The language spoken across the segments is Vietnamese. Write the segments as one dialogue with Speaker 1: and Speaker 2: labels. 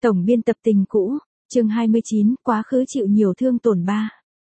Speaker 1: Tổng biên tập Tình cũ, chương 29, quá khứ chịu nhiều thương tổn 3.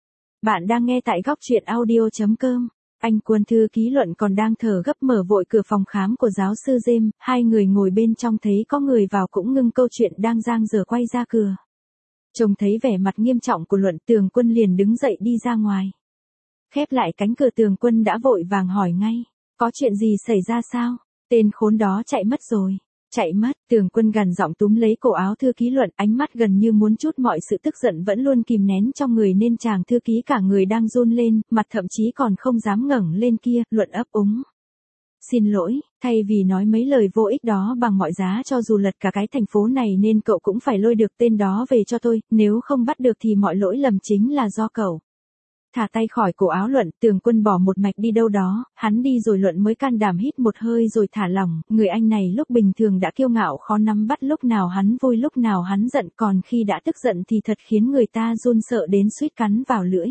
Speaker 1: Bạn đang nghe tại góc truyện audio.com. Anh Quân thư ký Luận còn đang thở gấp mở vội cửa phòng khám của giáo sư James, hai người ngồi bên trong thấy có người vào cũng ngưng câu chuyện đang dang dở quay ra cửa. Trông thấy vẻ mặt nghiêm trọng của Luận, Tường Quân liền đứng dậy đi ra ngoài. Khép lại cánh cửa, Tường Quân đã vội vàng hỏi ngay, có chuyện gì xảy ra sao? Tên khốn đó chạy mất rồi. Chạy mất, Tường Quân gằn giọng túm lấy cổ áo thư ký Luận, ánh mắt gần như muốn trút mọi sự tức giận vẫn luôn kìm nén trong người nên chàng thư ký cả người đang run lên, mặt thậm chí còn không dám ngẩng lên kia. Luận ấp úng. Xin lỗi, thay vì nói mấy lời vô ích đó bằng mọi giá cho dù lật cả cái thành phố này nên cậu cũng phải lôi được tên đó về cho tôi, nếu không bắt được thì mọi lỗi lầm chính là do cậu. Thả tay khỏi cổ áo Luận, Tường Quân bỏ một mạch đi đâu đó, hắn đi rồi Luận mới can đảm hít một hơi rồi thả lỏng. Người anh này lúc bình thường đã kiêu ngạo khó nắm bắt, lúc nào hắn vui lúc nào hắn giận, còn khi đã tức giận thì thật khiến người ta run sợ đến suýt cắn vào lưỡi.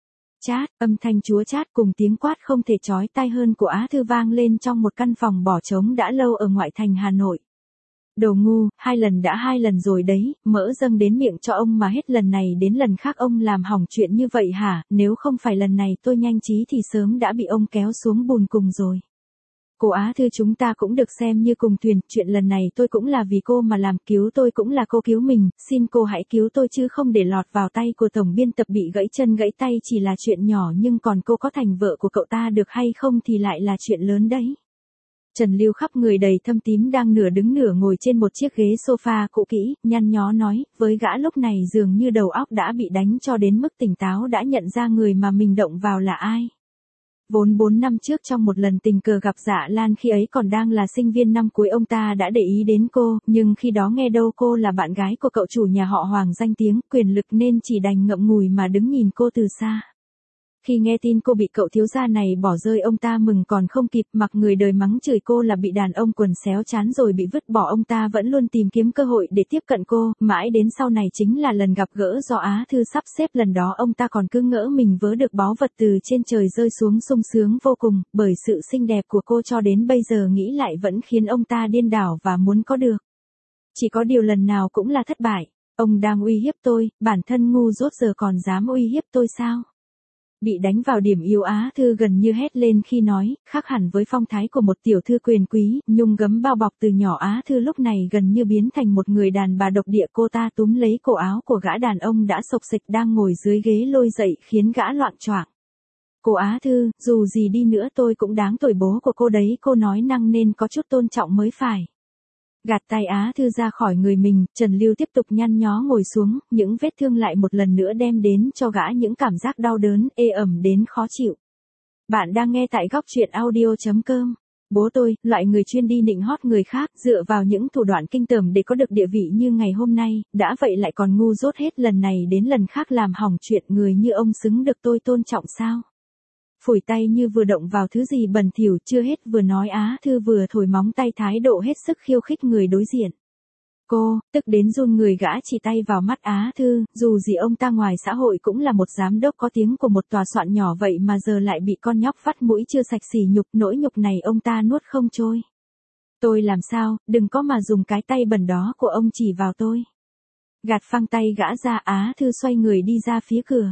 Speaker 1: Chát, âm thanh chúa chát cùng tiếng quát không thể chói tai hơn của Á Thư vang lên trong một căn phòng bỏ trống đã lâu ở ngoại thành Hà Nội. Đồ ngu, hai lần rồi đấy, mỡ dâng đến miệng cho ông mà hết lần này đến lần khác ông làm hỏng chuyện như vậy hả? Nếu không phải lần này tôi nhanh trí thì sớm đã bị ông kéo xuống bùn cùng rồi. Cô Á Thư, chúng ta cũng được xem như cùng thuyền, chuyện lần này tôi cũng là vì cô mà làm, cứu tôi cũng là cô cứu mình, xin cô hãy cứu tôi chứ không để lọt vào tay của tổng biên tập bị gãy chân gãy tay chỉ là chuyện nhỏ, nhưng còn cô có thành vợ của cậu ta được hay không thì lại là chuyện lớn đấy. Trần Lưu khắp người đầy thâm tím đang nửa đứng nửa ngồi trên một chiếc ghế sofa cũ kỹ, nhăn nhó nói, với gã lúc này dường như đầu óc đã bị đánh cho đến mức tỉnh táo đã nhận ra người mà mình động vào là ai. Vốn 4 năm trước trong một lần tình cờ gặp Dạ Lan, khi ấy còn đang là sinh viên năm cuối, ông ta đã để ý đến cô, nhưng khi đó nghe đâu cô là bạn gái của cậu chủ nhà họ Hoàng danh tiếng, quyền lực nên chỉ đành ngậm ngùi mà đứng nhìn cô từ xa. Khi nghe tin cô bị cậu thiếu gia này bỏ rơi, ông ta mừng còn không kịp, mặc người đời mắng chửi cô là bị đàn ông quần xéo chán rồi bị vứt bỏ, ông ta vẫn luôn tìm kiếm cơ hội để tiếp cận cô, mãi đến sau này chính là lần gặp gỡ do Á Thư sắp xếp. Lần đó ông ta còn cứ ngỡ mình vớ được báu vật từ trên trời rơi xuống, sung sướng vô cùng, bởi sự xinh đẹp của cô cho đến bây giờ nghĩ lại vẫn khiến ông ta điên đảo và muốn có được. Chỉ có điều lần nào cũng là thất bại. Ông đang uy hiếp tôi, bản thân ngu dốt giờ còn dám uy hiếp tôi sao? Bị đánh vào điểm yếu, Á Thư gần như hét lên khi nói, khác hẳn với phong thái của một tiểu thư quyền quý, nhung gấm bao bọc từ nhỏ, Á Thư lúc này gần như biến thành một người đàn bà độc địa. Cô ta túm lấy cổ áo của gã đàn ông đã xộc xệch đang ngồi dưới ghế lôi dậy khiến gã loạng choạng. Cô Á Thư, dù gì đi nữa tôi cũng đáng tuổi bố của cô đấy, cô nói năng nên có chút tôn trọng mới phải. Gạt tay Á Thư ra khỏi người mình, Trần Lưu tiếp tục nhăn nhó ngồi xuống, những vết thương lại một lần nữa đem đến cho gã những cảm giác đau đớn, ê ẩm đến khó chịu. Bạn đang nghe tại góc truyện audio.com. Bố tôi, loại người chuyên đi nịnh hót người khác, dựa vào những thủ đoạn kinh tởm để có được địa vị như ngày hôm nay, đã vậy lại còn ngu dốt hết lần này đến lần khác làm hỏng chuyện. Người như ông xứng được tôi tôn trọng sao? Phủi tay như vừa động vào thứ gì bẩn thỉu, chưa hết vừa nói, Á Thư vừa thổi móng tay, thái độ hết sức khiêu khích người đối diện. Cô, tức đến run người, gã chỉ tay vào mắt Á Thư, dù gì ông ta ngoài xã hội cũng là một giám đốc có tiếng của một tòa soạn nhỏ, vậy mà giờ lại bị con nhóc vắt mũi chưa sạch sỉ nhục, nỗi nhục này ông ta nuốt không trôi. Tôi làm sao, đừng có mà dùng cái tay bẩn đó của ông chỉ vào tôi. Gạt phăng tay gã ra, Á Thư xoay người đi ra phía cửa.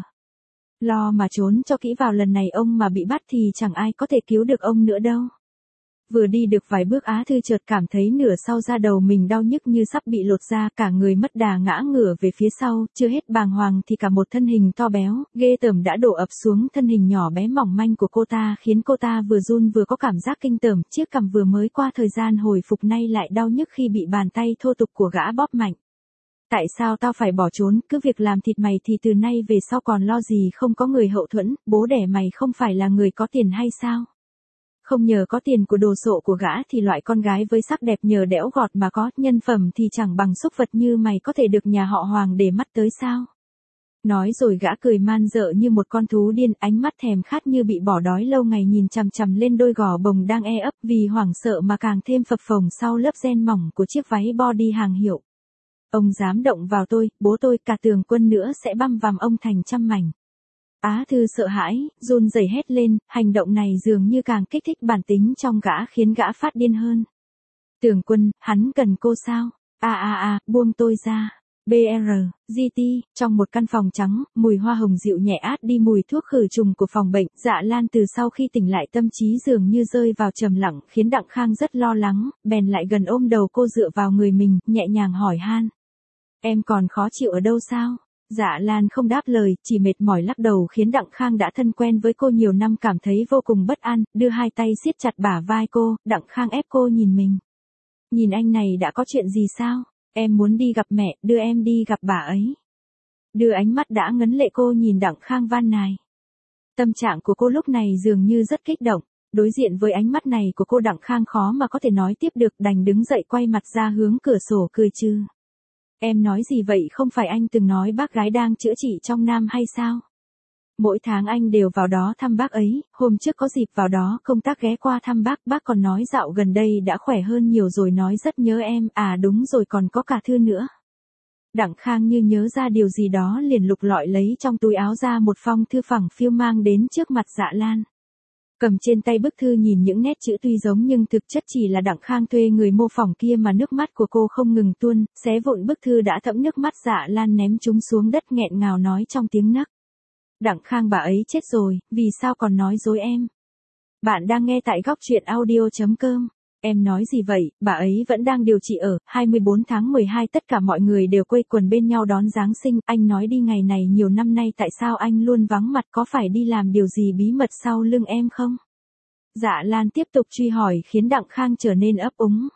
Speaker 1: Lo mà trốn cho kỹ vào, lần này ông mà bị bắt thì chẳng ai có thể cứu được ông nữa đâu. Vừa đi được vài bước, Á Thư chợt cảm thấy nửa sau da đầu mình đau nhức như sắp bị lột ra, cả người mất đà ngã ngửa về phía sau, chưa hết bàng hoàng thì cả một thân hình to béo, ghê tởm đã đổ ập xuống thân hình nhỏ bé mỏng manh của cô ta, khiến cô ta vừa run vừa có cảm giác kinh tởm, chiếc cằm vừa mới qua thời gian hồi phục nay lại đau nhức khi bị bàn tay thô tục của gã bóp mạnh. Tại sao tao phải bỏ trốn, cứ việc làm thịt mày thì từ nay về sau còn lo gì không có người hậu thuẫn, bố đẻ mày không phải là người có tiền hay sao? Không nhờ có tiền của đồ sộ của gã thì loại con gái với sắc đẹp nhờ đẽo gọt mà có, nhân phẩm thì chẳng bằng súc vật như mày có thể được nhà họ Hoàng để mắt tới sao? Nói rồi gã cười man dợ như một con thú điên, ánh mắt thèm khát như bị bỏ đói lâu ngày nhìn chằm chằm lên đôi gò bồng đang ấp, vì hoảng sợ mà càng thêm phập phồng sau lớp ren mỏng của chiếc váy body hàng hiệu. Ông dám động vào tôi, bố tôi, cả Tường Quân nữa sẽ băm vằm ông thành trăm mảnh. Á Thư sợ hãi, run rẩy hét lên, hành động này dường như càng kích thích bản tính trong gã khiến gã phát điên hơn. Tường Quân, hắn cần cô sao? Buông tôi ra. BR, GT, trong một căn phòng trắng, mùi hoa hồng dịu nhẹ át đi mùi thuốc khử trùng của phòng bệnh. Dạ Lan từ sau khi tỉnh lại tâm trí dường như rơi vào trầm lặng, khiến Đặng Khang rất lo lắng, bèn lại gần ôm đầu cô dựa vào người mình, nhẹ nhàng hỏi han. Em còn khó chịu ở đâu sao? Dạ Lan không đáp lời, chỉ mệt mỏi lắc đầu, khiến Đặng Khang đã thân quen với cô nhiều năm cảm thấy vô cùng bất an, đưa hai tay siết chặt bả vai cô. Đặng Khang ép cô nhìn mình. Nhìn anh này đã có chuyện gì sao? Em muốn đi gặp mẹ, đưa em đi gặp bà ấy. Đưa ánh mắt đã ngấn lệ cô nhìn Đặng Khang van nài. Tâm trạng của cô lúc này dường như rất kích động, đối diện với ánh mắt này của cô Đặng Khang khó mà có thể nói tiếp được, đành đứng dậy quay mặt ra hướng cửa sổ cười trừ. Em nói gì vậy, không phải anh từng nói bác gái đang chữa trị trong Nam hay sao? Mỗi tháng anh đều vào đó thăm bác ấy, hôm trước có dịp vào đó công tác ghé qua thăm bác còn nói dạo gần đây đã khỏe hơn nhiều rồi, nói rất nhớ em, đúng rồi còn có cả thư nữa. Đặng Khang như nhớ ra điều gì đó liền lục lọi lấy trong túi áo ra một phong thư phẳng phiu mang đến trước mặt Dạ Lan. Cầm trên tay bức thư nhìn những nét chữ tuy giống nhưng thực chất chỉ là Đặng Khang thuê người mô phỏng kia mà nước mắt của cô không ngừng tuôn, xé vụn bức thư đã thấm nước mắt. Dạ Lan ném chúng xuống đất nghẹn ngào nói trong tiếng nấc. Đặng Khang, bà ấy chết rồi, vì sao còn nói dối em? Bạn đang nghe tại góc truyện audio.com. Em nói gì vậy, bà ấy vẫn đang điều trị ở 24 tháng 12, tất cả mọi người đều quây quần bên nhau đón Giáng sinh. Anh nói đi ngày này nhiều năm nay tại sao anh luôn vắng mặt, có phải đi làm điều gì bí mật sau lưng em không? Dạ Lan tiếp tục truy hỏi khiến Đặng Khang trở nên ấp úng.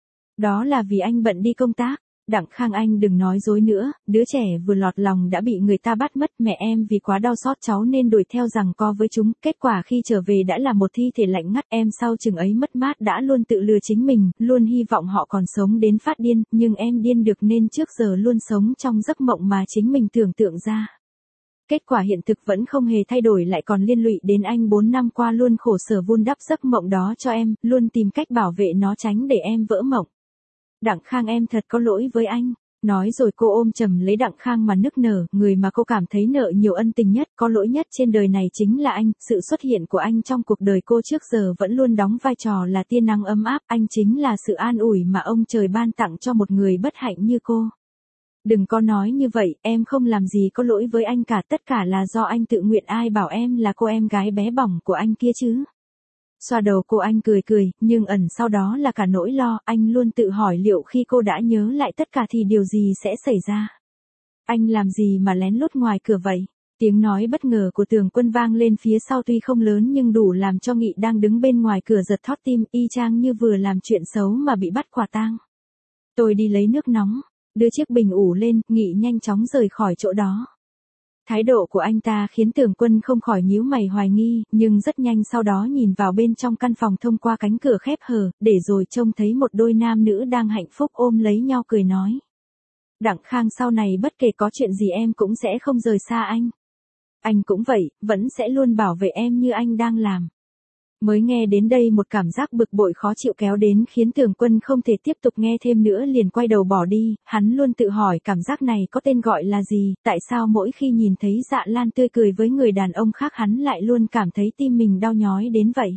Speaker 1: Đó là vì anh bận đi công tác. Đặng Khang, anh đừng nói dối nữa, đứa trẻ vừa lọt lòng đã bị người ta bắt mất, mẹ em vì quá đau xót cháu nên đuổi theo giằng co với chúng, kết quả khi trở về đã là một thi thể lạnh ngắt. Em sau chừng ấy mất mát đã luôn tự lừa chính mình, luôn hy vọng họ còn sống đến phát điên, nhưng em điên được nên trước giờ luôn sống trong giấc mộng mà chính mình tưởng tượng ra. Kết quả hiện thực vẫn không hề thay đổi, lại còn liên lụy đến anh. 4 năm qua luôn khổ sở vun đắp giấc mộng đó cho em, luôn tìm cách bảo vệ nó tránh để em vỡ mộng. Đặng Khang, em thật có lỗi với anh. Nói rồi cô ôm chầm lấy Đặng Khang mà nức nở, người mà cô cảm thấy nợ nhiều ân tình nhất, có lỗi nhất trên đời này chính là anh. Sự xuất hiện của anh trong cuộc đời cô trước giờ vẫn luôn đóng vai trò là tia nắng ấm áp, anh chính là sự an ủi mà ông trời ban tặng cho một người bất hạnh như cô. Đừng có nói như vậy, em không làm gì có lỗi với anh cả, tất cả là do anh tự nguyện, ai bảo em là cô em gái bé bỏng của anh kia chứ. Xoa đầu cô anh cười cười, nhưng ẩn sau đó là cả nỗi lo, anh luôn tự hỏi liệu khi cô đã nhớ lại tất cả thì điều gì sẽ xảy ra. Anh làm gì mà lén lút ngoài cửa vậy? Tiếng nói bất ngờ của Tường Quân vang lên phía sau, tuy không lớn nhưng đủ làm cho Nghị đang đứng bên ngoài cửa giật thót tim, y chang như vừa làm chuyện xấu mà bị bắt quả tang. Tôi đi lấy nước nóng, đưa chiếc bình ủ lên, Nghị nhanh chóng rời khỏi chỗ đó. Thái độ của anh ta khiến Tường Quân không khỏi nhíu mày hoài nghi, nhưng rất nhanh sau đó nhìn vào bên trong căn phòng thông qua cánh cửa khép hờ, để rồi trông thấy một đôi nam nữ đang hạnh phúc ôm lấy nhau cười nói. Đặng Khang, sau này bất kể có chuyện gì em cũng sẽ không rời xa anh. Anh cũng vậy, vẫn sẽ luôn bảo vệ em như anh đang làm. Mới nghe đến đây một cảm giác bực bội khó chịu kéo đến khiến Tường Quân không thể tiếp tục nghe thêm nữa, liền quay đầu bỏ đi. Hắn luôn tự hỏi cảm giác này có tên gọi là gì, tại sao mỗi khi nhìn thấy Dạ Lan tươi cười với người đàn ông khác hắn lại luôn cảm thấy tim mình đau nhói đến vậy.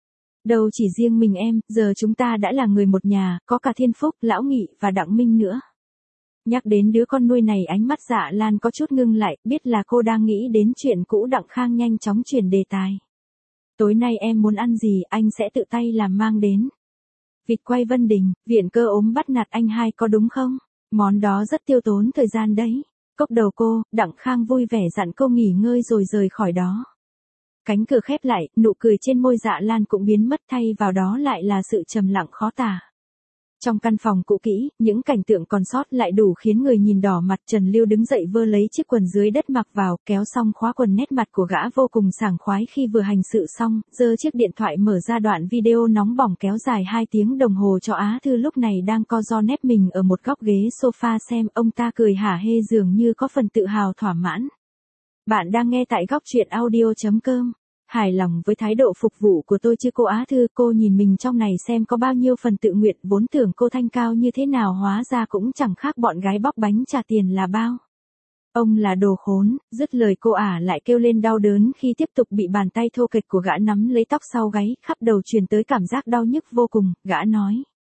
Speaker 1: Đâu chỉ riêng mình em, giờ chúng ta đã là người một nhà, có cả Thiên Phúc, Lão Nghị và Đặng Minh nữa. Nhắc đến đứa con nuôi này ánh mắt Dạ Lan có chút ngưng lại, biết là cô đang nghĩ đến chuyện cũ. Đặng Khang nhanh chóng chuyển đề tài. Tối nay em muốn ăn gì, anh sẽ tự tay làm mang đến. Vịt quay Vân Đình, Viện Cơ ốm bắt nạt anh hai có đúng không? Món đó rất tiêu tốn thời gian đấy. Cốc đầu cô, Đặng Khang vui vẻ dặn cô nghỉ ngơi rồi rời khỏi đó. Cánh cửa khép lại, nụ cười trên môi Dạ Lan cũng biến mất, thay vào đó lại là sự trầm lặng khó tả. Trong căn phòng cũ kỹ, những cảnh tượng còn sót lại đủ khiến người nhìn đỏ mặt. Trần Lưu đứng dậy vơ lấy chiếc quần dưới đất mặc vào, kéo xong khóa quần, nét mặt của gã vô cùng sảng khoái khi vừa hành sự xong, giơ chiếc điện thoại mở ra đoạn video nóng bỏng kéo dài 2 tiếng đồng hồ cho Á Thư lúc này đang co ro nép mình ở một góc ghế sofa xem, ông ta cười hả hê dường như có phần tự hào thỏa mãn. Bạn đang nghe tại góc truyện audio.com. Hài lòng với thái độ phục vụ của tôi chứ cô Á Thư? Cô nhìn mình trong này xem có bao nhiêu phần tự nguyện, vốn tưởng cô thanh cao như thế nào hóa ra cũng chẳng khác bọn gái bóc bánh trả tiền là bao. Ông là đồ khốn, dứt lời cô ả lại kêu lên đau đớn khi tiếp tục bị bàn tay thô kệch của gã nắm lấy tóc sau gáy, khắp đầu truyền tới cảm giác đau nhức vô cùng. Gã nói.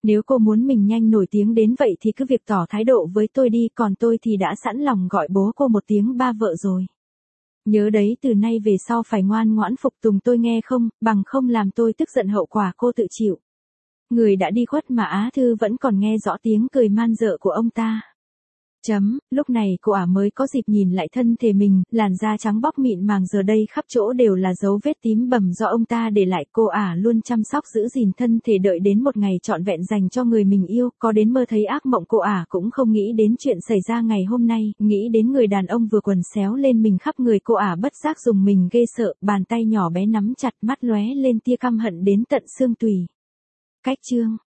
Speaker 1: Nếu cô muốn mình nhanh nổi tiếng đến vậy thì cứ việc tỏ thái độ với tôi đi, còn tôi thì đã sẵn lòng gọi bố cô một tiếng ba vợ rồi. Nhớ đấy, từ nay về sau phải ngoan ngoãn phục tùng tôi nghe không, bằng không làm tôi tức giận hậu quả cô tự chịu. Người đã đi khuất mà Á Thư vẫn còn nghe rõ tiếng cười man dợ của ông ta. Lúc này cô ả mới có dịp nhìn lại thân thể mình, làn da trắng bóc mịn màng giờ đây khắp chỗ đều là dấu vết tím bầm do ông ta để lại. Cô ả luôn chăm sóc giữ gìn thân thể đợi đến một ngày trọn vẹn dành cho người mình yêu, có đến mơ thấy ác mộng cô ả cũng không nghĩ đến chuyện xảy ra ngày hôm nay, nghĩ đến người đàn ông vừa quần xéo lên mình khắp người cô ả bất giác dùng mình ghê sợ, bàn tay nhỏ bé nắm chặt, mắt lóe lên tia căm hận đến tận xương tủy. Cách chương